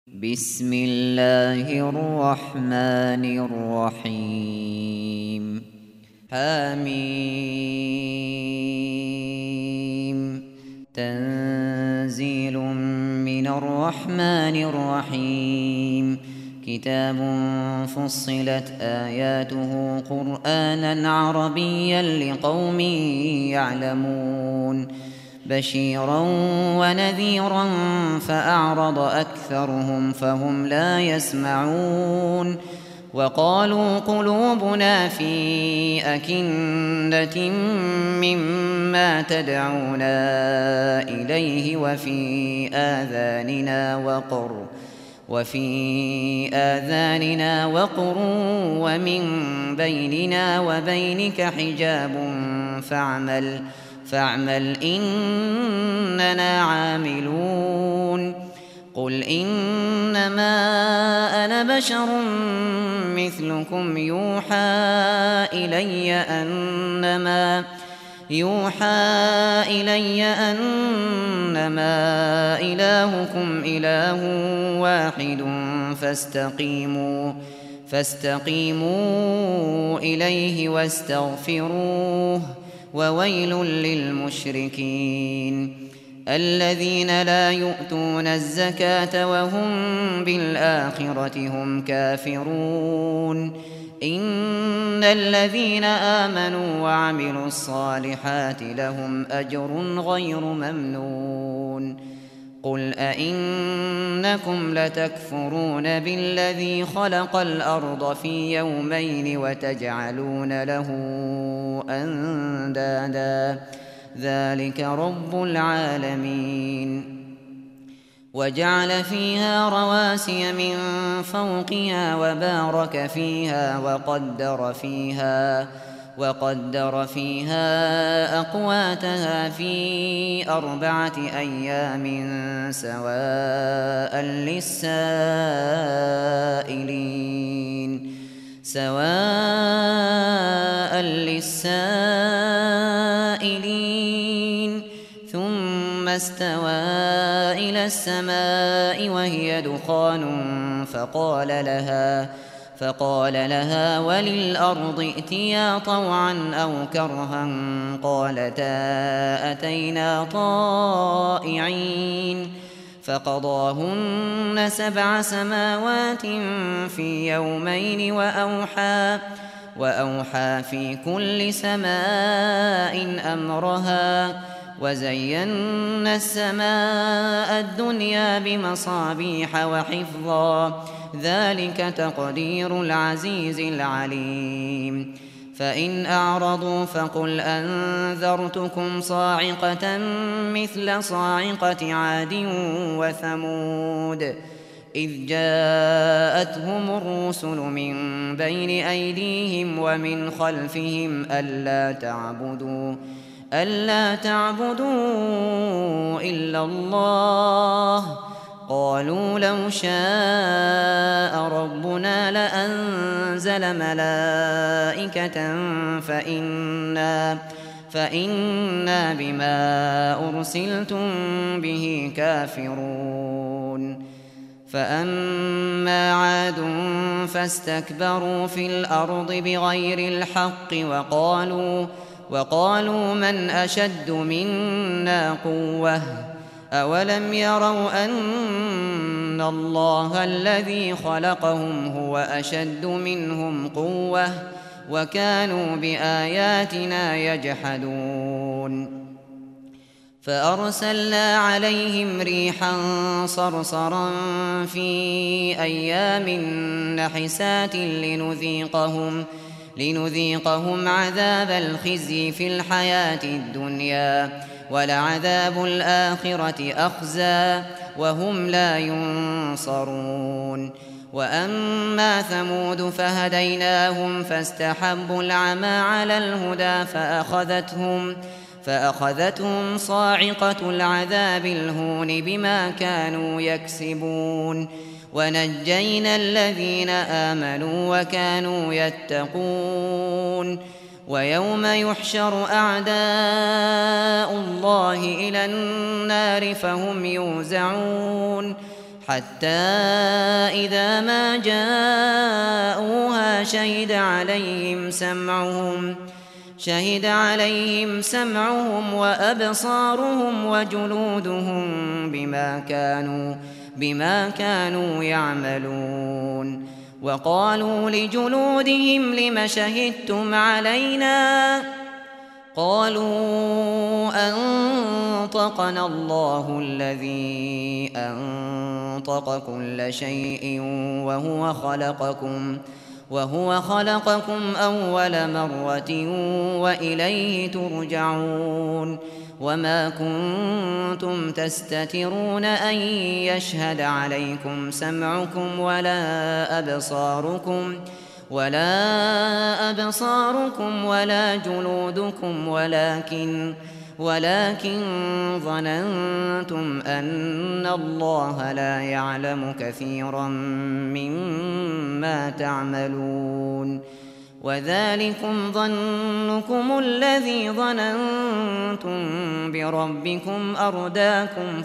بسم الله الرحمن الرحيم حميم تنزيل من الرحمن الرحيم كتاب فصلت آياته قرآنا عربيا لقوم يعلمون بشيرا ونذيرا فأعرض أكثرهم فهم لا يسمعون وقالوا قلوبنا في أكنة مما تدعونا إليه وفي آذاننا وقر ومن بيننا وبينك حجاب فاعمل إننا عاملون قل إنما أنا بشر مثلكم يوحى إلي أنما إلهكم إله واحد فاستقيموا إليه واستغفروه وويل للمشركين الذين لا يؤتون الزكاة وهم بالآخرة هم كافرون إن الذين آمنوا وعملوا الصالحات لهم أجر غير ممنون قل أئنكم لتكفرون بالذي خلق الأرض في يومين وتجعلون له أندادا ذلك رب العالمين وجعل فيها رواسي من فوقها وبارك فيها وقدر فيها أقواتها في 4 أيام سواء للسائلين ثم استوى إلى السماء وهي دخان فقال لها وللأرض ائتيا طوعا أو كرها قالتا أتينا طائعين فقضاهن 7 سماوات في يومين وأوحى في كل سماء أمرها وزينا السماء الدنيا بمصابيح وحفظا ذلك تقدير العزيز العليم فإن أعرضوا فقل أنذرتكم صاعقة مثل صاعقة عاد وثمود إذ جاءتهم الرسل من بين أيديهم ومن خلفهم ألا تعبدوا إلا الله قالوا لو شاء ربنا لأنزل ملائكة فإنا بما أرسلتم به كافرون فأما عاد فاستكبروا في الأرض بغير الحق وقالوا من أشد منا قوة أولم يروا أن الله الذي خلقهم هو أشد منهم قوة وكانوا بآياتنا يجحدون فأرسلنا عليهم ريحا صرصرا في أيام نحسات لنذيقهم عذاب الخزي في الحياة الدنيا ولعذاب الآخرة أخزى وهم لا ينصرون وأما ثمود فهديناهم فاستحبوا العمى على الهدى فأخذتهم صاعقة العذاب الهون بما كانوا يكسبون ونجينا الذين آمنوا وكانوا يتقون ويوم يحشر أعداء الله إلى النار فهم يوزعون حتى إذا ما جاءوها شهد عليهم سمعهم وأبصارهم وجلودهم بما كانوا يعملون. وقالوا لجلودهم لم شهدتم علينا؟ قالوا أنطقنا الله الذي أنطق كل شيء وهو خلقكم أول مرة وإليه ترجعون. وما كنتم تستترون أن يشهد عليكم سمعكم ولا أبصاركم ولا جلودكم ولكن ظننتم أن الله لا يعلم كثيرا مما تعملون. وذلكم ظنكم الذي ظننتم بربكم أرداكم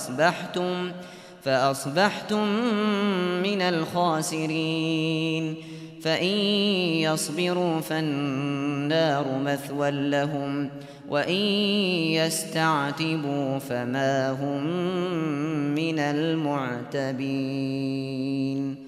فأصبحتم من الخاسرين. فإن يصبروا فالنار مثوى لهم وإن يستعتبوا فما هم من المعتبين.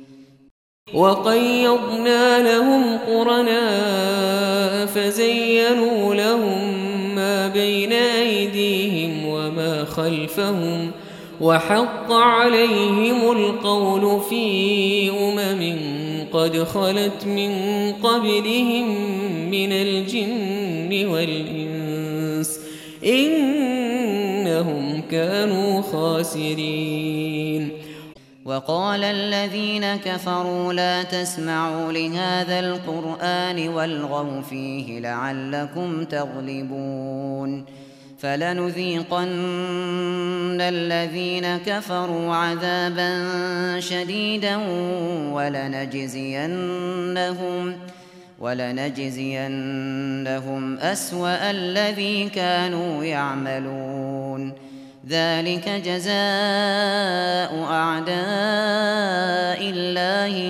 وقيضنا لهم قرناء فزينوا لهم ما بين أيديهم وما خلفهم وحق عليهم القول في قد خلت من قبلهم من الجن والإنس إنهم كانوا خاسرين. وقال الذين كفروا لا تسمعوا لهذا القرآن والغوا فيه لعلكم تغلبون. فلنذيقن الذين كفروا عذابا شديدا ولنجزينهم أسوأ الذي كانوا يعملون. ذلك جزاء أعداء الله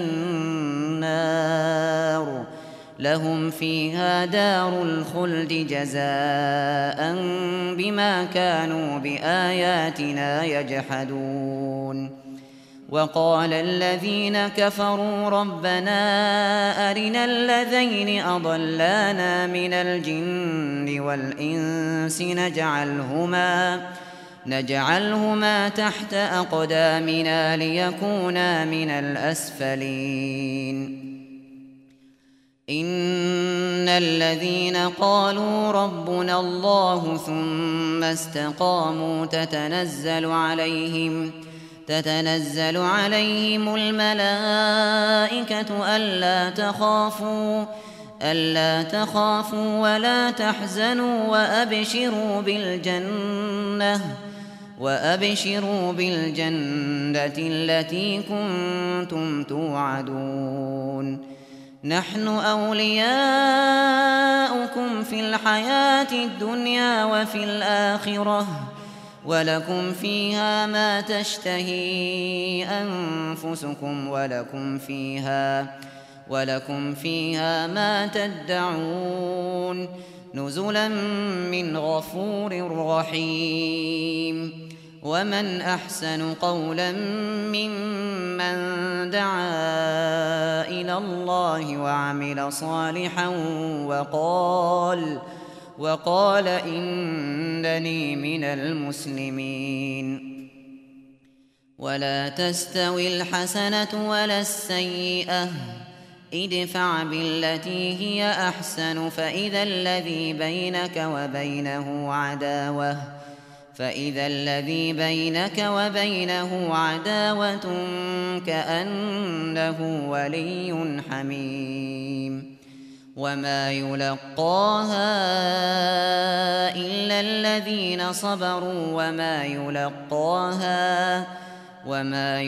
النار لهم فيها دار الخلد جزاء بما كانوا بآياتنا يجحدون. وقال الذين كفروا ربنا أرنا الذين أضلانا من الجن والإنس نجعلهما تحت أقدامنا ليكونا من الأسفلين. إن الذين قالوا ربنا الله ثم استقاموا تتنزل عليهم الملائكة ألا تخافوا ولا تحزنوا وأبشروا بالجنة التي كنتم توعدون. نحن أولياؤكم في الحياة الدنيا وفي الآخرة ولكم فيها ما تشتهي أنفسكم ولكم فيها ما تدعون نزلا من غفور رحيم. ومن أحسن قولا ممن دعا إلى الله وعمل صالحا وقال إنني من المسلمين. ولا تستوي الحسنة ولا السيئة ادفع بالتي هي أحسن فإذا الذي بينك وبينه عداوة كأنه ولي حميم. وما يلقاها إلا الذين صبروا وما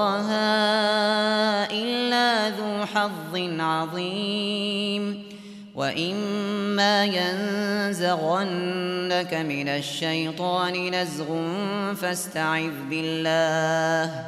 يلقاها إلا ذو حظ عظيم. وإما ينزغنك من الشيطان نزغ فاستعذ بالله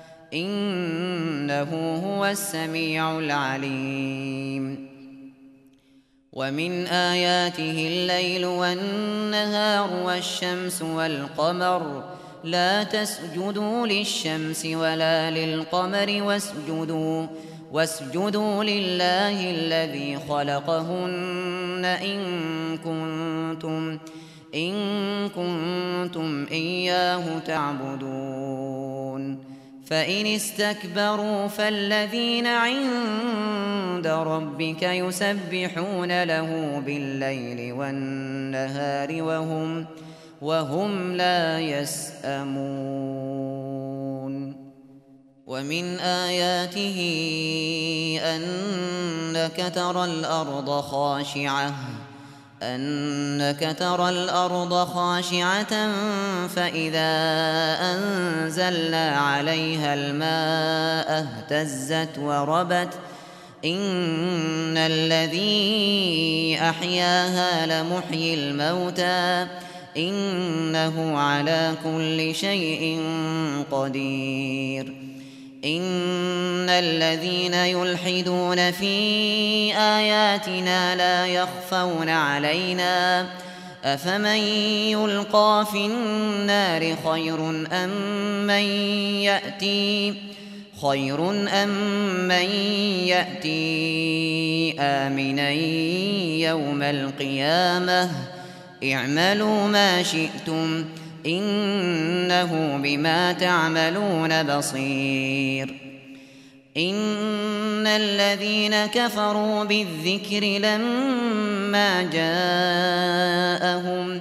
إنه هو السميع العليم ومن آياته الليل والنهار والشمس والقمر لا تسجدوا للشمس ولا للقمر واسجدوا لله الذي خلقهن إن كنتم إياه تعبدون فإن استكبروا فالذين عند ربك يسبحون له بالليل والنهار وهم لا يسأمون ومن آياته أنك ترى الأرض خاشعة فإذا أنزلنا عليها الماء اهتزت وربت إن الذي أحياها لمحيي الموتى إنه على كل شيء قدير إن الذين يلحدون في آياتنا لا يخفون علينا أفمن يلقى في النار خير أم من يأتي آمنا يوم القيامة اعملوا ما شئتم إنه بما تعملون بصير إن الذين كفروا بالذكر لما جاءهم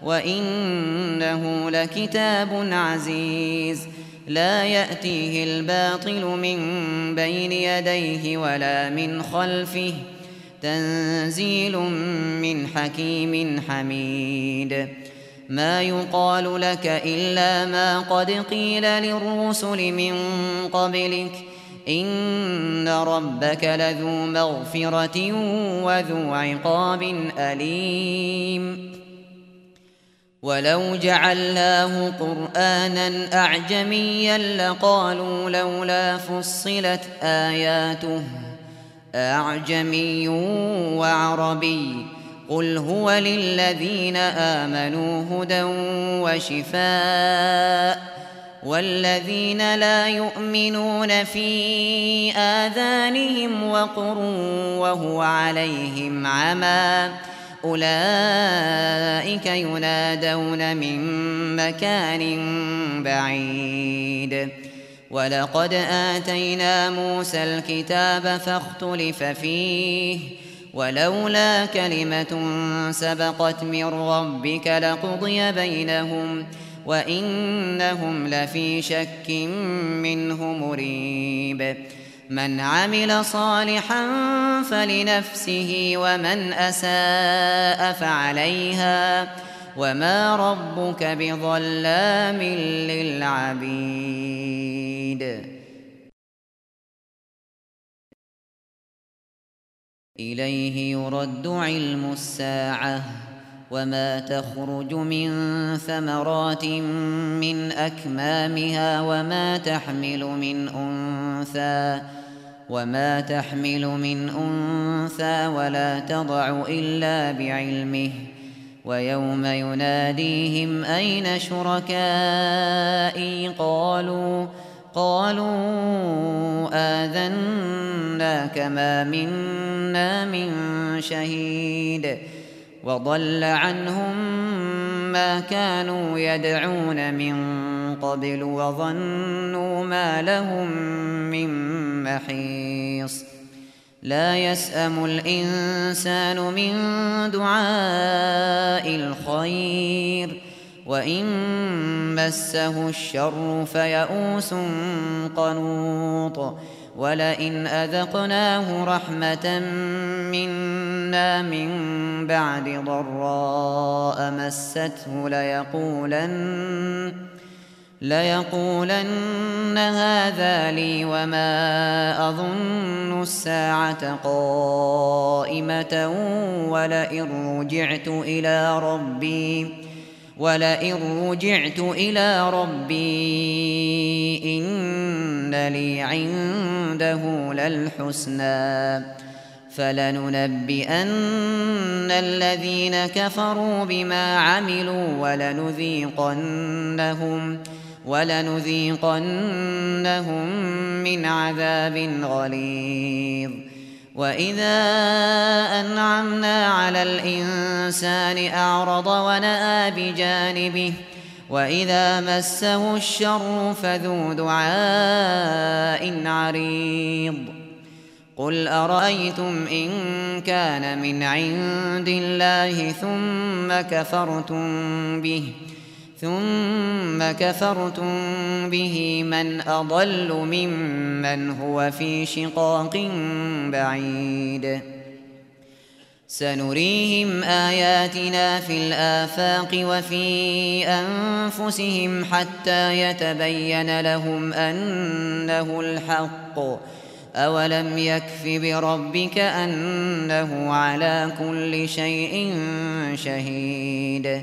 وإنه لكتاب عزيز لا يأتيه الباطل من بين يديه ولا من خلفه تنزيل من حكيم حميد ما يقال لك إلا ما قد قيل للرسل من قبلك إن ربك لذو مغفرة وذو عقاب أليم ولو جعلناه قرآنا أعجميا لقالوا لولا فصلت آياته أعجمي وعربي قل هو للذين آمنوا هدى وشفاء والذين لا يؤمنون في آذانهم وقر وهو عليهم عمى أولئك ينادون من مكان بعيد ولقد آتينا موسى الكتاب فاختلف فيه ولولا كلمة سبقت من ربك لقضي بينهم وإنهم لفي شك منه مريب من عمل صالحا فلنفسه ومن أساء فعليها وما ربك بظلام للعبيد إليه يرد علم الساعة وما تخرج من ثمرات من أكمامها وما تحمل من أنثى ولا تضع إلا بعلمه ويوم يناديهم أين شركائي قالوا آذناك ما منا من شهيد وضل عنهم ما كانوا يدعون من قبل وظنوا ما لهم من محيص لا يسأم الإنسان من دعاء الخير وإن مسه الشر فيئوس قنوط ولئن أذقناه رحمة منا من بعد ضراء مسته ليقولن هذا لي وما أظن الساعة قائمة ولئن رجعت إلى ربي إن لي عنده للحسنى فلننبئن الذين كفروا بما عملوا ولنذيقنهم من عذاب غليظ. وإذا أنعمنا على الإنسان أعرض ونأى بجانبه وإذا مسه الشر فذو دعاء عريض. قل أرأيتم إن كان من عند الله ثم كفرتم به من أضل ممن هو في شقاق بعيد. سنريهم آياتنا في الآفاق وفي أنفسهم حتى يتبين لهم أنه الحق. أولم يكف بربك أنه على كل شيء شهيد.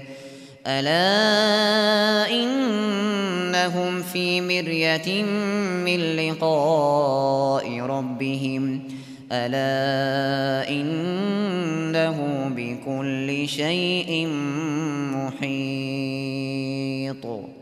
ألا إنهم في مرية من لقاء ربهم ألا إنه بكل شيء محيط.